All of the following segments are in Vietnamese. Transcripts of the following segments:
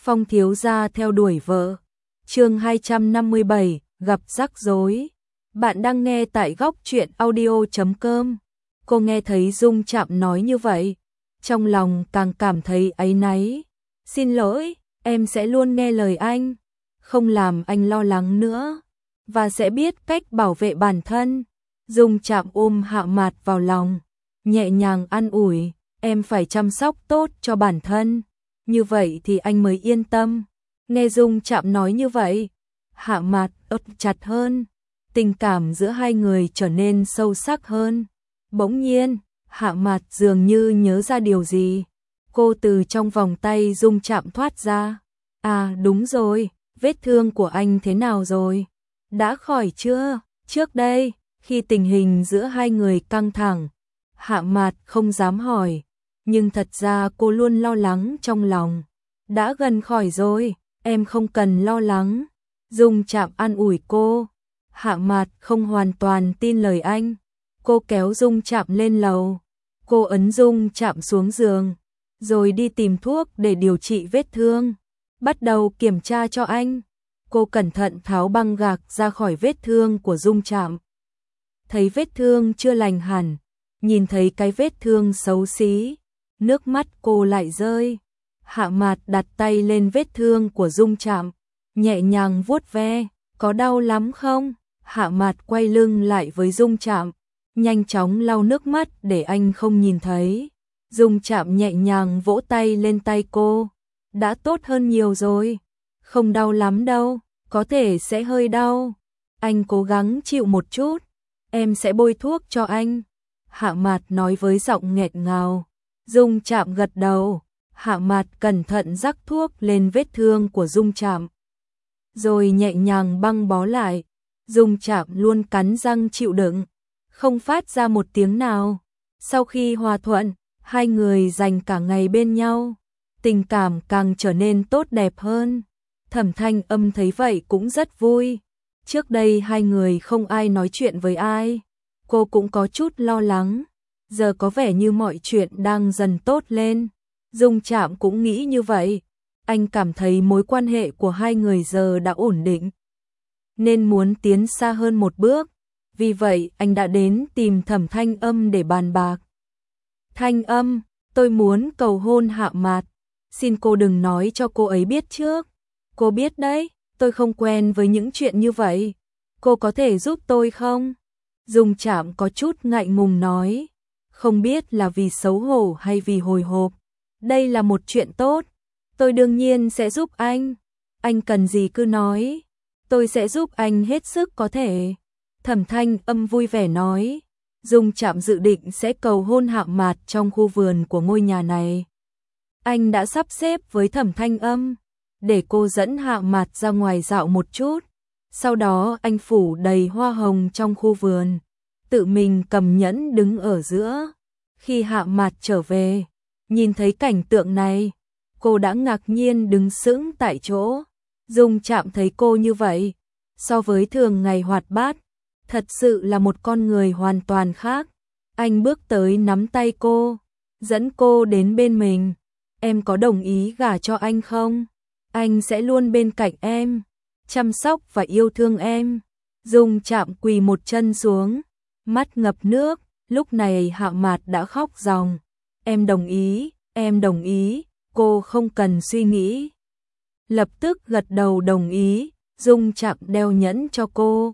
Phong thiếu gia theo đuổi vợ. Chương 257, gặp rắc rối. Bạn đang nghe tại góc truyện audio.com. Cô nghe thấy Dung Trạm nói như vậy, trong lòng càng cảm thấy áy náy. Xin lỗi, em sẽ luôn nghe lời anh, không làm anh lo lắng nữa, và sẽ biết cách bảo vệ bản thân. Dung Trạm ôm Hạ Mạt vào lòng, nhẹ nhàng an ủi, em phải chăm sóc tốt cho bản thân, như vậy thì anh mới yên tâm. Nghe Dung Trạm nói như vậy, Hạ Mạt ấp chặt hơn, tình cảm giữa hai người trở nên sâu sắc hơn. Bỗng nhiên, Hạ Mạt dường như nhớ ra điều gì. Cô từ trong vòng tay Dung Trạm thoát ra. À đúng rồi, vết thương của anh thế nào rồi? Đã khỏi chưa? Trước đây, khi tình hình giữa hai người căng thẳng, Hạ Mạt không dám hỏi, nhưng thật ra cô luôn lo lắng trong lòng. Đã gần khỏi rồi, em không cần lo lắng. Dung Trạm an ủi cô. Hạ Mạt không hoàn toàn tin lời anh. Cô kéo Dung Trạm lên lầu. Cô ấn Dung Trạm xuống giường, rồi đi tìm thuốc để điều trị vết thương. Bắt đầu kiểm tra cho anh. Cô cẩn thận tháo băng gạc ra khỏi vết thương của Dung Trạm. Thấy vết thương chưa lành hẳn, nhìn thấy cái vết thương xấu xí, nước mắt cô lại rơi. Hạ Mạt đặt tay lên vết thương của Dung Trạm, nhẹ nhàng vuốt ve. Có đau lắm không? Hạ Mạt quay lưng lại với Dung Trạm, nhanh chóng lau nước mắt để anh không nhìn thấy. Dung Trạm nhẹ nhàng vỗ tay lên tay cô. Đã tốt hơn nhiều rồi. Không đau lắm đâu, có thể sẽ hơi đau. Anh cố gắng chịu một chút, em sẽ bôi thuốc cho anh. Hạ Mạt nói với giọng nghẹn ngào. Dung Trạm gật đầu. Hạ Mạt cẩn thận rắc thuốc lên vết thương của Dung Trạm, rồi nhẹ nhàng băng bó lại. Dung Trạm luôn cắn răng chịu đựng, không phát ra một tiếng nào. Sau khi hòa thuận, hai người dành cả ngày bên nhau, tình cảm càng trở nên tốt đẹp hơn. Thẩm Thanh Âm thấy vậy cũng rất vui. Trước đây hai người không ai nói chuyện với ai, cô cũng có chút lo lắng. Giờ có vẻ như mọi chuyện đang dần tốt lên. Dung Trạm cũng nghĩ như vậy. Anh cảm thấy mối quan hệ của hai người giờ đã ổn định, nên muốn tiến xa hơn một bước. Vì vậy anh đã đến tìm Thẩm Thanh Âm để bàn bạc. Thanh Âm, tôi muốn cầu hôn Hạ Mạt. Xin cô đừng nói cho cô ấy biết trước. Cô biết đấy, tôi không quen với những chuyện như vậy. Cô có thể giúp tôi không? Dung Trạm có chút ngại ngùng nói. Không biết là vì xấu hổ hay vì hồi hộp. Đây là một chuyện tốt. Tôi đương nhiên sẽ giúp anh. Anh cần gì cứ nói. Tôi sẽ giúp anh hết sức có thể. Thẩm Thanh Âm vui vẻ nói. Dung Trạm dự định sẽ cầu hôn Hạ Mạt trong khu vườn của ngôi nhà này. Anh đã sắp xếp với Thẩm Thanh Âm để cô dẫn Hạ Mạt ra ngoài dạo một chút. Sau đó anh phủ đầy hoa hồng trong khu vườn, tự mình cầm nhẫn đứng ở giữa. Khi Hạ Mạt trở về, nhìn thấy cảnh tượng này, cô đã ngạc nhiên đứng sững tại chỗ. Dung Trạm thấy cô như vậy, so với thường ngày hoạt bát, thật sự là một con người hoàn toàn khác. Anh bước tới nắm tay cô, dẫn cô đến bên mình. Em có đồng ý gả cho anh không? Anh sẽ luôn bên cạnh em, chăm sóc và yêu thương em. Dung Trạm quỳ một chân xuống, mắt ngập nước. Lúc này Hạ Mạt đã khóc ròng. Em đồng ý, em đồng ý. Cô không cần suy nghĩ, lập tức gật đầu đồng ý. Dung Trạm đeo nhẫn cho cô.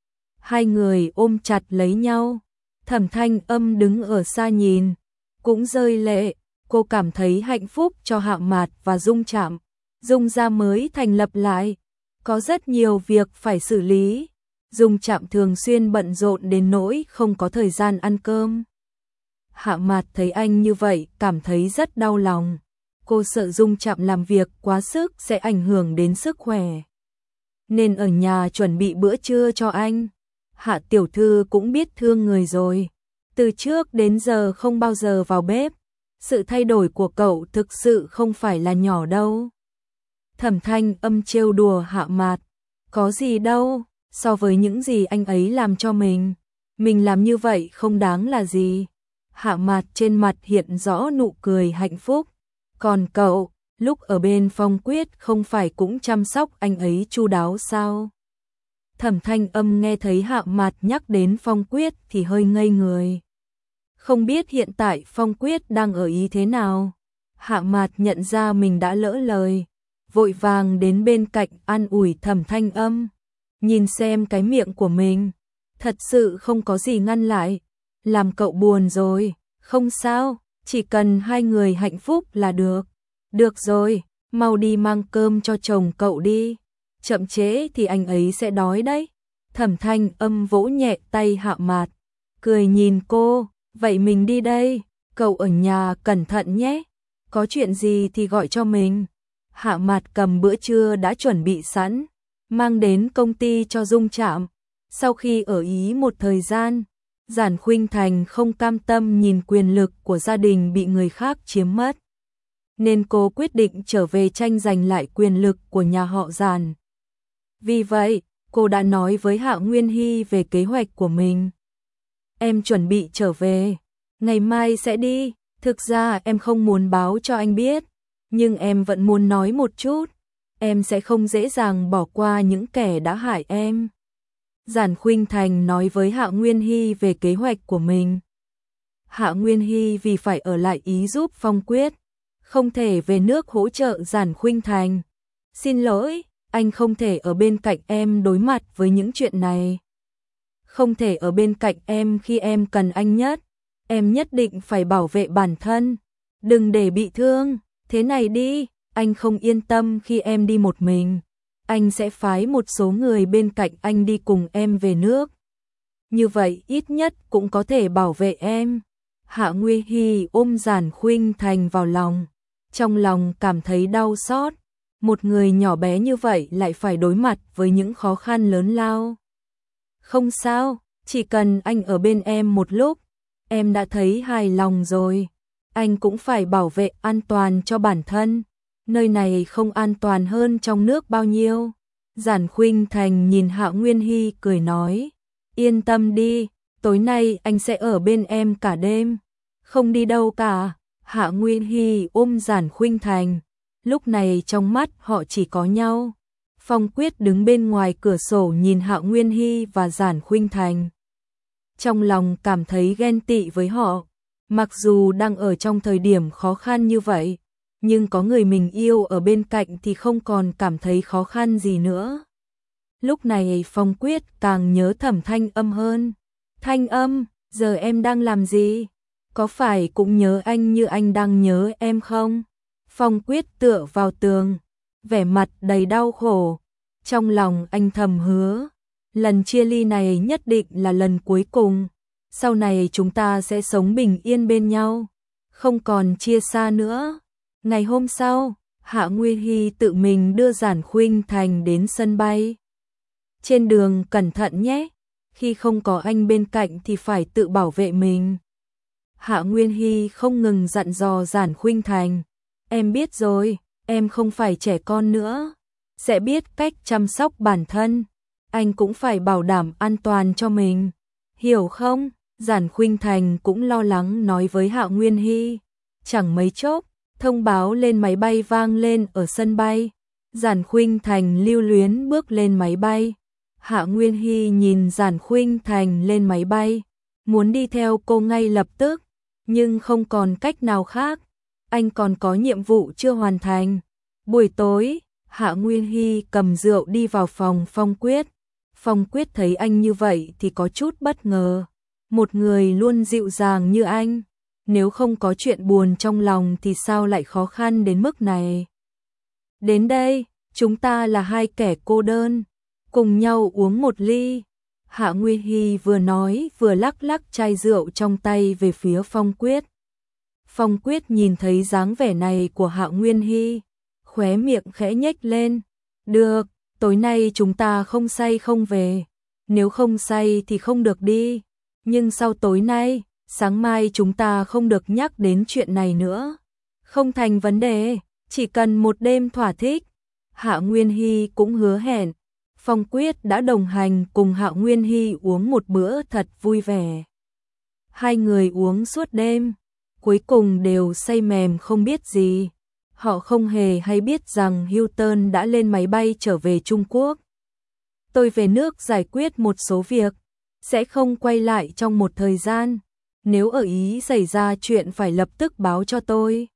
Hai người ôm chặt lấy nhau. Thẩm Thanh Âm đứng ở xa nhìn, cũng rơi lệ. Cô cảm thấy hạnh phúc cho Hạ Mạt và Dung Trạm. Dung gia mới thành lập lại, có rất nhiều việc phải xử lý. Dung Trạm thường xuyên bận rộn đến nỗi không có thời gian ăn cơm. Hạ Mạt thấy anh như vậy cảm thấy rất đau lòng. Cô sợ Dung Trạm làm việc quá sức sẽ ảnh hưởng đến sức khỏe, nên ở nhà chuẩn bị bữa trưa cho anh. Hạ tiểu thư cũng biết thương người rồi, từ trước đến giờ không bao giờ vào bếp. Sự thay đổi của cậu thực sự không phải là nhỏ đâu. Thẩm Thanh Âm trêu đùa Hạ Mạt. Có gì đâu, so với những gì anh ấy làm cho mình làm như vậy không đáng là gì. Hạ Mạt trên mặt hiện rõ nụ cười hạnh phúc. Còn cậu, lúc ở bên Phong Quyết không phải cũng chăm sóc anh ấy chu đáo sao? Thẩm Thanh Âm nghe thấy Hạ Mạt nhắc đến Phong Quyết thì hơi ngây người. Không biết hiện tại Phong Quyết đang ở ý thế nào? Hạ Mạt nhận ra mình đã lỡ lời, vội vàng đến bên cạnh an ủi Thẩm Thanh Âm. Nhìn xem cái miệng của mình, thật sự không có gì ngăn lại. Làm cậu buồn rồi, không sao, chỉ cần hai người hạnh phúc là được. Được rồi, mau đi mang cơm cho chồng cậu đi. Chậm trễ thì anh ấy sẽ đói đấy. Thẩm Thanh Âm vỗ nhẹ tay Hạ Mạt, cười nhìn cô, vậy mình đi đây, cậu ở nhà cẩn thận nhé. Có chuyện gì thì gọi cho mình. Hạ Mạt cầm bữa trưa đã chuẩn bị sẵn, mang đến công ty cho Dung Trạm. Sau khi ở Ý một thời gian, Giản Khuynh Thành không cam tâm nhìn quyền lực của gia đình bị người khác chiếm mất, nên cô quyết định trở về tranh giành lại quyền lực của nhà họ Giản. Vì vậy, cô đã nói với Hạ Nguyên Hy về kế hoạch của mình. Em chuẩn bị trở về, ngày mai sẽ đi. Thực ra em không muốn báo cho anh biết, nhưng em vẫn muốn nói một chút. Em sẽ không dễ dàng bỏ qua những kẻ đã hại em. Giản Khuynh Thành nói với Hạ Nguyên Hy về kế hoạch của mình. Hạ Nguyên Hy vì phải ở lại Ý giúp Phong Quyết, không thể về nước hỗ trợ Giản Khuynh Thành. Xin lỗi, anh không thể ở bên cạnh em đối mặt với những chuyện này. Không thể ở bên cạnh em khi em cần anh nhất. Em nhất định phải bảo vệ bản thân, đừng để bị thương. Thế này đi, anh không yên tâm khi em đi một mình. Anh sẽ phái một số người bên cạnh anh đi cùng em về nước. Như vậy ít nhất cũng có thể bảo vệ em. Hạ Nguyên Hy ôm Giản Khuynh Thành vào lòng, trong lòng cảm thấy đau xót. Một người nhỏ bé như vậy lại phải đối mặt với những khó khăn lớn lao. Không sao, chỉ cần anh ở bên em một lúc, em đã thấy hài lòng rồi. Anh cũng phải bảo vệ an toàn cho bản thân. Nơi này không an toàn hơn trong nước bao nhiêu. Giản Khuynh Thành nhìn Hạ Nguyên Hy cười nói. Yên tâm đi, tối nay anh sẽ ở bên em cả đêm. Không đi đâu cả. Hạ Nguyên Hy ôm Giản Khuynh Thành. Lúc này trong mắt họ chỉ có nhau. Phong Quyết đứng bên ngoài cửa sổ nhìn Hạ Nguyên Hy và Giản Khuynh Thành. Trong lòng cảm thấy ghen tị với họ. Mặc dù đang ở trong thời điểm khó khăn như vậy, nhưng có người mình yêu ở bên cạnh thì không còn cảm thấy khó khăn gì nữa. Lúc này Phong Quyết càng nhớ Thẩm Thanh Âm hơn. Thanh Âm, giờ em đang làm gì? Có phải cũng nhớ anh như anh đang nhớ em không? Phong Quyết tựa vào tường, vẻ mặt đầy đau khổ. Trong lòng anh thầm hứa, lần chia ly này nhất định là lần cuối cùng. Sau này chúng ta sẽ sống bình yên bên nhau, không còn chia xa nữa. Ngày hôm sau, Hạ Nguyên Hy tự mình đưa Giản Khuynh Thành đến sân bay. Trên đường cẩn thận nhé, khi không có anh bên cạnh thì phải tự bảo vệ mình. Hạ Nguyên Hy không ngừng dặn dò Giản Khuynh Thành. Em biết rồi, em không phải trẻ con nữa, sẽ biết cách chăm sóc bản thân. Anh cũng phải bảo đảm an toàn cho mình, hiểu không? Giản Khuynh Thành cũng lo lắng nói với Hạ Nguyên Hy. Chẳng mấy chốc, thông báo lên máy bay vang lên ở sân bay. Giản Khuynh Thành lưu luyến bước lên máy bay. Hạ Nguyên Hy nhìn Giản Khuynh Thành lên máy bay, muốn đi theo cô ngay lập tức, nhưng không còn cách nào khác. Anh còn có nhiệm vụ chưa hoàn thành. Buổi tối, Hạ Nguyên Hy cầm rượu đi vào phòng Phong Quyết. Phong Quyết thấy anh như vậy thì có chút bất ngờ. Một người luôn dịu dàng như anh, nếu không có chuyện buồn trong lòng thì sao lại khó khăn đến mức này. Đến đây, chúng ta là hai kẻ cô đơn, cùng nhau uống một ly. Hạ Nguyên Hy vừa nói vừa lắc lắc chai rượu trong tay về phía Phong Quyết. Phong Quyết nhìn thấy dáng vẻ này của Hạ Nguyên Hy, khóe miệng khẽ nhếch lên. Được, tối nay chúng ta không say không về. Nếu không say thì không được đi. Nhưng sau tối nay, sáng mai chúng ta không được nhắc đến chuyện này nữa. Không thành vấn đề, chỉ cần một đêm thỏa thích. Hạ Nguyên Hy cũng hứa hẹn. Phong Quyết đã đồng hành cùng Hạ Nguyên Hy uống một bữa thật vui vẻ. Hai người uống suốt đêm, cuối cùng đều say mềm không biết gì. Họ không hề hay biết rằng Hilton đã lên máy bay trở về Trung Quốc. Tôi về nước giải quyết một số việc, sẽ không quay lại trong một thời gian. Nếu ở Ý xảy ra chuyện phải lập tức báo cho tôi.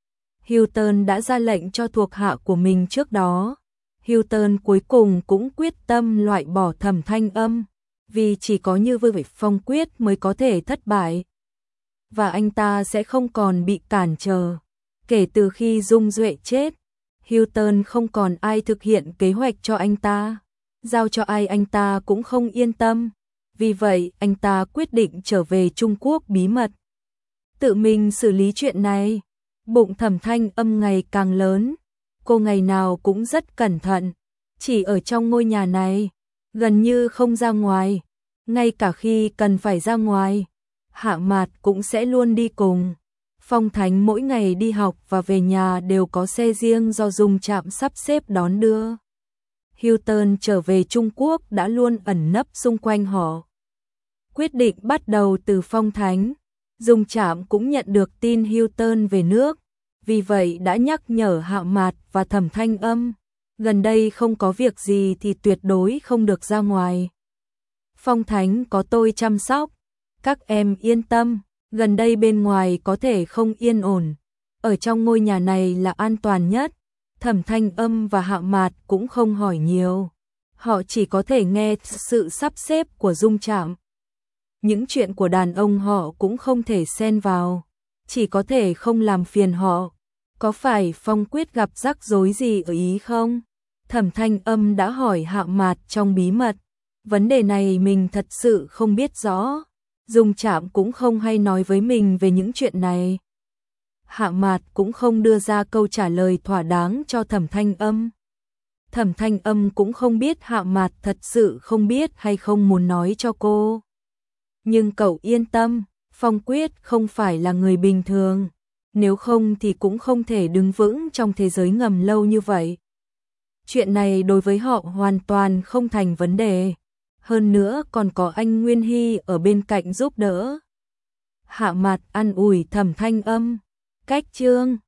Hilton đã ra lệnh cho thuộc hạ của mình trước đó. Hilton cuối cùng cũng quyết tâm loại bỏ Thẩm Thanh Âm, vì chỉ có như vậy Phong Quyết mới có thể thất bại. Và anh ta sẽ không còn bị cản trở. Kể từ khi Dung Duệ chết, Hilton không còn ai thực hiện kế hoạch cho anh ta. Giao cho ai anh ta cũng không yên tâm. Vì vậy, anh ta quyết định trở về Trung Quốc bí mật. Tự mình xử lý chuyện này. Bụng Thẩm Thanh Âm ngày càng lớn. Cô ngày nào cũng rất cẩn thận. Chỉ ở trong ngôi nhà này, gần như không ra ngoài. Ngay cả khi cần phải ra ngoài, Hạ Mạt cũng sẽ luôn đi cùng. Phong Thánh mỗi ngày đi học và về nhà đều có xe riêng do Dung Trạm sắp xếp đón đưa. Hilton trở về Trung Quốc đã luôn ẩn nấp xung quanh họ. Quyết định bắt đầu từ Phong Thánh. Dung Trạm cũng nhận được tin Hilton về nước, vì vậy đã nhắc nhở Hạ Mạt và Thẩm Thanh Âm. Gần đây không có việc gì thì tuyệt đối không được ra ngoài. Phong Thánh có tôi chăm sóc. Các em yên tâm, gần đây bên ngoài có thể không yên ổn. Ở trong ngôi nhà này là an toàn nhất. Thẩm Thanh Âm và Hạ Mạt cũng không hỏi nhiều. Họ chỉ có thể nghe sự sắp xếp của Dung Trạm. Những chuyện của đàn ông họ cũng không thể xen vào. Chỉ có thể không làm phiền họ. Có phải Phong Quyết gặp rắc rối gì ở Ý không? Thẩm Thanh Âm đã hỏi Hạ Mạt trong bí mật. Vấn đề này mình thật sự không biết rõ. Dung Trạm cũng không hay nói với mình về những chuyện này. Hạ Mạt cũng không đưa ra câu trả lời thỏa đáng cho Thẩm Thanh Âm. Thẩm Thanh Âm cũng không biết Hạ Mạt thật sự không biết hay không muốn nói cho cô. Nhưng cậu yên tâm, Phong Quyết không phải là người bình thường. Nếu không thì cũng không thể đứng vững trong thế giới ngầm lâu như vậy. Chuyện này đối với họ hoàn toàn không thành vấn đề. Hơn nữa còn có anh Nguyên Hy ở bên cạnh giúp đỡ. Hạ Mạt an ủi Thẩm Thanh Âm. Cách chương